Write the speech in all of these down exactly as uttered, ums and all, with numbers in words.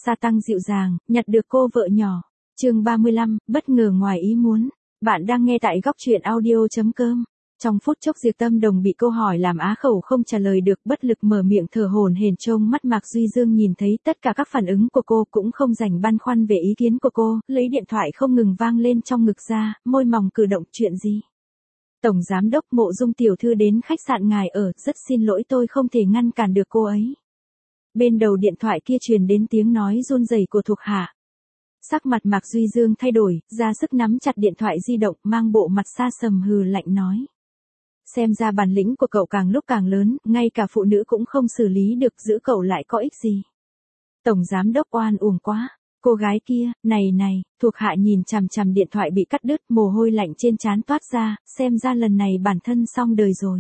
gia tăng dịu dàng, nhặt được cô vợ nhỏ. Chương ba mươi lăm, bất ngờ ngoài ý muốn. Bạn đang nghe tại góc truyện audio chấm com. Trong phút chốc Diệp Tâm Đồng bị câu hỏi làm á khẩu không trả lời được, bất lực mở miệng thở hổn hển. Trông mắt Mạc Duy Dương nhìn thấy tất cả các phản ứng của cô cũng không dành băn khoăn về ý kiến của cô, lấy điện thoại không ngừng vang lên trong ngực ra, môi mỏng cử động. Chuyện gì? Tổng giám đốc Mộ Dung tiểu thư đến khách sạn ngài ở, rất xin lỗi tôi không thể ngăn cản được cô ấy. Bên đầu điện thoại kia truyền đến tiếng nói run rẩy của thuộc hạ. Sắc mặt Mạc Duy Dương thay đổi, ra sức nắm chặt điện thoại di động, mang bộ mặt xa sầm hừ lạnh nói. Xem ra bản lĩnh của cậu càng lúc càng lớn, ngay cả phụ nữ cũng không xử lý được, giữ cậu lại có ích gì. Tổng giám đốc oan uổng quá. Cô gái kia, này này, thuộc hạ nhìn chằm chằm điện thoại bị cắt đứt, mồ hôi lạnh trên trán toát ra, xem ra lần này bản thân xong đời rồi.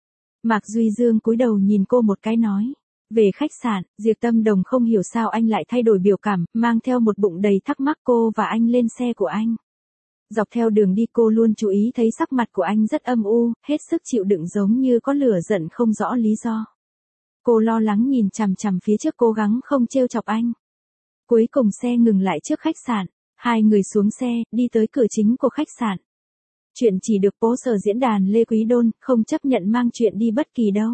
Mạc Duy Dương cúi đầu nhìn cô một cái nói. Về khách sạn, Diệp Tâm Đồng không hiểu sao anh lại thay đổi biểu cảm, mang theo một bụng đầy thắc mắc. Cô và anh lên xe của anh. Dọc theo đường đi cô luôn chú ý thấy sắc mặt của anh rất âm u, hết sức chịu đựng giống như có lửa giận không rõ lý do. Cô lo lắng nhìn chằm chằm phía trước cố gắng không trêu chọc anh. Cuối cùng xe ngừng lại trước khách sạn, hai người xuống xe, đi tới cửa chính của khách sạn. Chuyện chỉ được post ở diễn đàn Lê Quý Đôn, không chấp nhận mang chuyện đi bất kỳ đâu.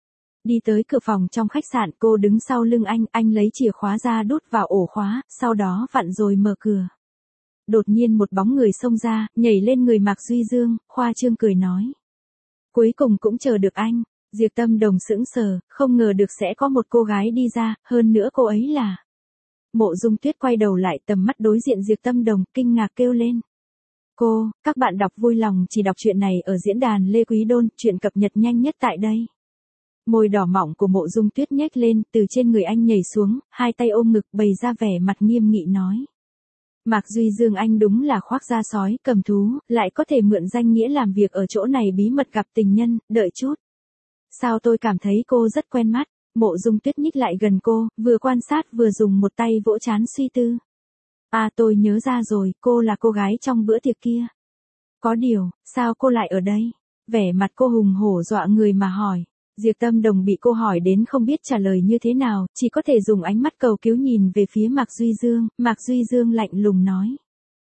Đi tới cửa phòng trong khách sạn, cô đứng sau lưng anh, anh lấy chìa khóa ra đút vào ổ khóa, sau đó vặn rồi mở cửa. Đột nhiên một bóng người xông ra, nhảy lên người Mạc Duy Dương, khoa trương cười nói. Cuối cùng cũng chờ được anh. Diệp Tâm Đồng sững sờ, không ngờ được sẽ có một cô gái đi ra, hơn nữa cô ấy là... Mộ Dung Tuyết quay đầu lại, tầm mắt đối diện Diệp Tâm Đồng, kinh ngạc kêu lên. Cô, các bạn đọc vui lòng chỉ đọc truyện này ở diễn đàn Lê Quý Đôn, truyện cập nhật nhanh nhất tại đây. Môi đỏ mọng của Mộ Dung Tuyết nhếch lên, từ trên người anh nhảy xuống, hai tay ôm ngực bày ra vẻ mặt nghiêm nghị nói. Mạc Duy Dương anh đúng là khoác da sói, cầm thú, lại có thể mượn danh nghĩa làm việc ở chỗ này bí mật gặp tình nhân, đợi chút. Sao tôi cảm thấy cô rất quen mắt. Mộ Dung Tuyết nhích lại gần cô, vừa quan sát vừa dùng một tay vỗ trán suy tư. À tôi nhớ ra rồi, cô là cô gái trong bữa tiệc kia. Có điều, sao cô lại ở đây? Vẻ mặt cô hùng hổ dọa người mà hỏi. Diệp Tâm Đồng bị cô hỏi đến không biết trả lời như thế nào, chỉ có thể dùng ánh mắt cầu cứu nhìn về phía Mạc Duy Dương. Mạc Duy Dương lạnh lùng nói.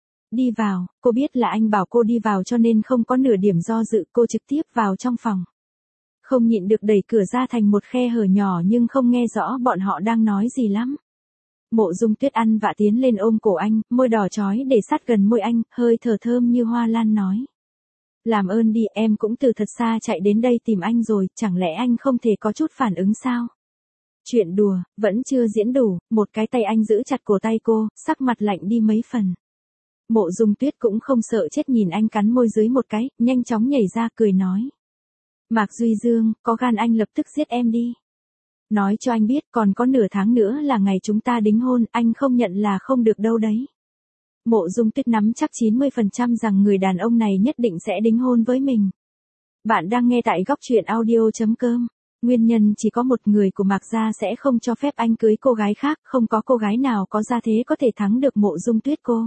Đi vào, cô biết là anh bảo cô đi vào cho nên không có nửa điểm do dự, cô trực tiếp vào trong phòng. Không nhịn được đẩy cửa ra thành một khe hở nhỏ nhưng không nghe rõ bọn họ đang nói gì lắm. Mộ Dung Tuyết ăn vạ tiến lên ôm cổ anh, môi đỏ chói để sát gần môi anh, hơi thở thơm như hoa lan nói. Làm ơn đi, em cũng từ thật xa chạy đến đây tìm anh rồi, chẳng lẽ anh không thể có chút phản ứng sao? Chuyện đùa, vẫn chưa diễn đủ, một cái tay anh giữ chặt cổ tay cô, sắc mặt lạnh đi mấy phần. Mộ Dung Tuyết cũng không sợ chết nhìn anh cắn môi dưới một cái, nhanh chóng nhảy ra cười nói. Mạc Duy Dương, có gan anh lập tức giết em đi. Nói cho anh biết còn có nửa tháng nữa là ngày chúng ta đính hôn, anh không nhận là không được đâu đấy. Mộ Dung Tuyết nắm chắc chín mươi phần trăm rằng người đàn ông này nhất định sẽ đính hôn với mình. Bạn đang nghe tại góc truyện audio chấm com. Nguyên nhân chỉ có một người của Mạc gia sẽ không cho phép anh cưới cô gái khác, không có cô gái nào có gia thế có thể thắng được Mộ Dung Tuyết cô.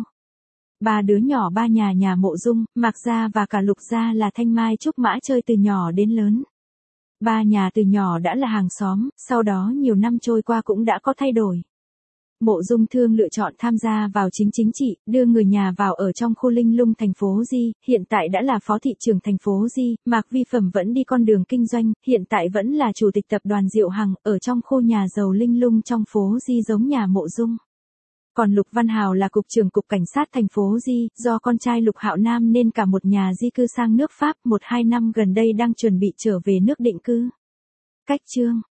Ba đứa nhỏ ba nhà nhà Mộ Dung, Mạc gia và cả Lục gia là thanh mai trúc mã chơi từ nhỏ đến lớn. Ba nhà từ nhỏ đã là hàng xóm, sau đó nhiều năm trôi qua cũng đã có thay đổi. Mộ Dung Thương lựa chọn tham gia vào chính chính trị, đưa người nhà vào ở trong khu Linh Lung thành phố Di, hiện tại đã là phó thị trưởng thành phố Di. Mạc Vi Phẩm vẫn đi con đường kinh doanh, hiện tại vẫn là chủ tịch tập đoàn Diệu Hằng, ở trong khu nhà giàu Linh Lung trong phố Di giống nhà Mộ Dung. Còn Lục Văn Hào là cục trưởng cục cảnh sát thành phố Di, do con trai Lục Hạo Nam nên cả một nhà di cư sang nước Pháp, một hai năm gần đây đang chuẩn bị trở về nước định cư. Cách chương